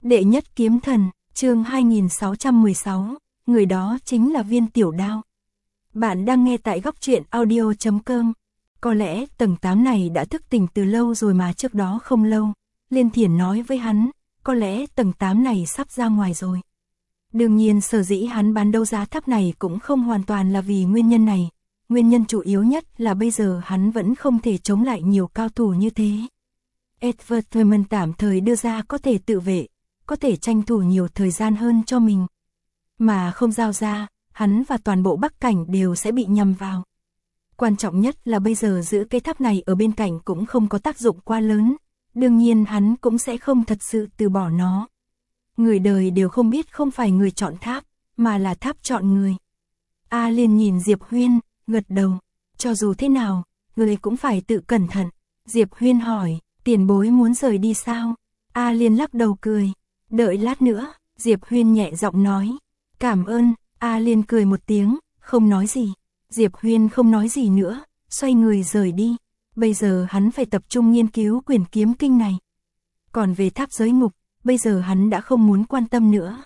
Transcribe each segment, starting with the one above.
Đệ nhất kiếm thần, chương 2616, người đó chính là Viên Tiểu Đao. Bạn đang nghe tại góc truyện audio.com. Có lẽ tầng 8 này đã thức tỉnh từ lâu rồi mà trước đó không lâu. Liên Thiển nói với hắn, có lẽ tầng 8 này sắp ra ngoài rồi. Đương nhiên sở dĩ hắn bán đấu giá tháp này cũng không hoàn toàn là vì nguyên nhân này. Nguyên nhân chủ yếu nhất là bây giờ hắn vẫn không thể chống lại nhiều cao thủ như thế. Advertisement tạm thời đưa ra có thể tự vệ, có thể tranh thủ nhiều thời gian hơn cho mình. Mà không giao ra, hắn và toàn bộ Bắc Cảnh đều sẽ bị nhầm vào. Quan trọng nhất là bây giờ giữ cái tháp này ở bên cạnh cũng không có tác dụng quá lớn. Đương nhiên hắn cũng sẽ không thật sự từ bỏ nó. Người đời đều không biết không phải người chọn tháp, mà là tháp chọn người. A Liên nhìn Diệp Huyên, gật đầu. Cho dù thế nào, người cũng phải tự cẩn thận. Diệp Huyên hỏi, tiền bối muốn rời đi sao? A Liên lắc đầu cười. Đợi lát nữa, Diệp Huyên nhẹ giọng nói. Cảm ơn, A Liên cười một tiếng, không nói gì. Diệp Huyên không nói gì nữa, xoay người rời đi. Bây giờ hắn phải tập trung nghiên cứu quyển kiếm kinh này. Còn về tháp giới ngục, bây giờ hắn đã không muốn quan tâm nữa.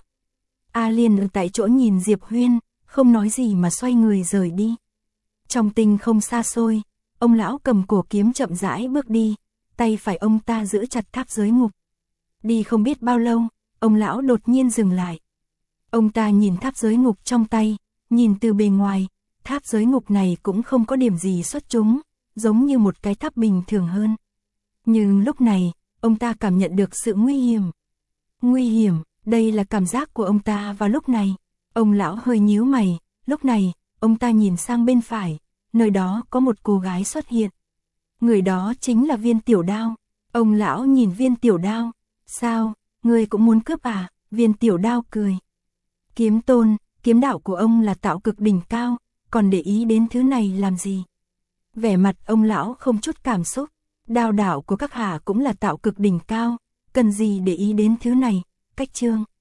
A Liên ở tại chỗ nhìn Diệp Huyên, không nói gì mà xoay người rời đi. Trong tinh không xa xôi, ông lão cầm cổ kiếm chậm rãi bước đi, tay phải ông ta giữ chặt tháp giới ngục. Đi không biết bao lâu, ông lão đột nhiên dừng lại. Ông ta nhìn tháp giới ngục trong tay, nhìn từ bề ngoài, tháp giới ngục này cũng không có điểm gì xuất chúng, giống như một cái tháp bình thường hơn. Nhưng lúc này, ông ta cảm nhận được sự nguy hiểm. Nguy hiểm, đây là cảm giác của ông ta vào lúc này. Ông lão hơi nhíu mày, lúc này, ông ta nhìn sang bên phải, nơi đó có một cô gái xuất hiện. Người đó chính là Viên Tiểu Đao. Ông lão nhìn Viên Tiểu Đao, sao, ngươi cũng muốn cướp à? Viên Tiểu Đao cười. Kiếm tôn, kiếm đạo của ông là tạo cực đỉnh cao, còn để ý đến thứ này làm gì? Vẻ mặt ông lão không chút cảm xúc, đao đạo của các hạ cũng là tạo cực đỉnh cao, cần gì để ý đến thứ này, Cách Chương.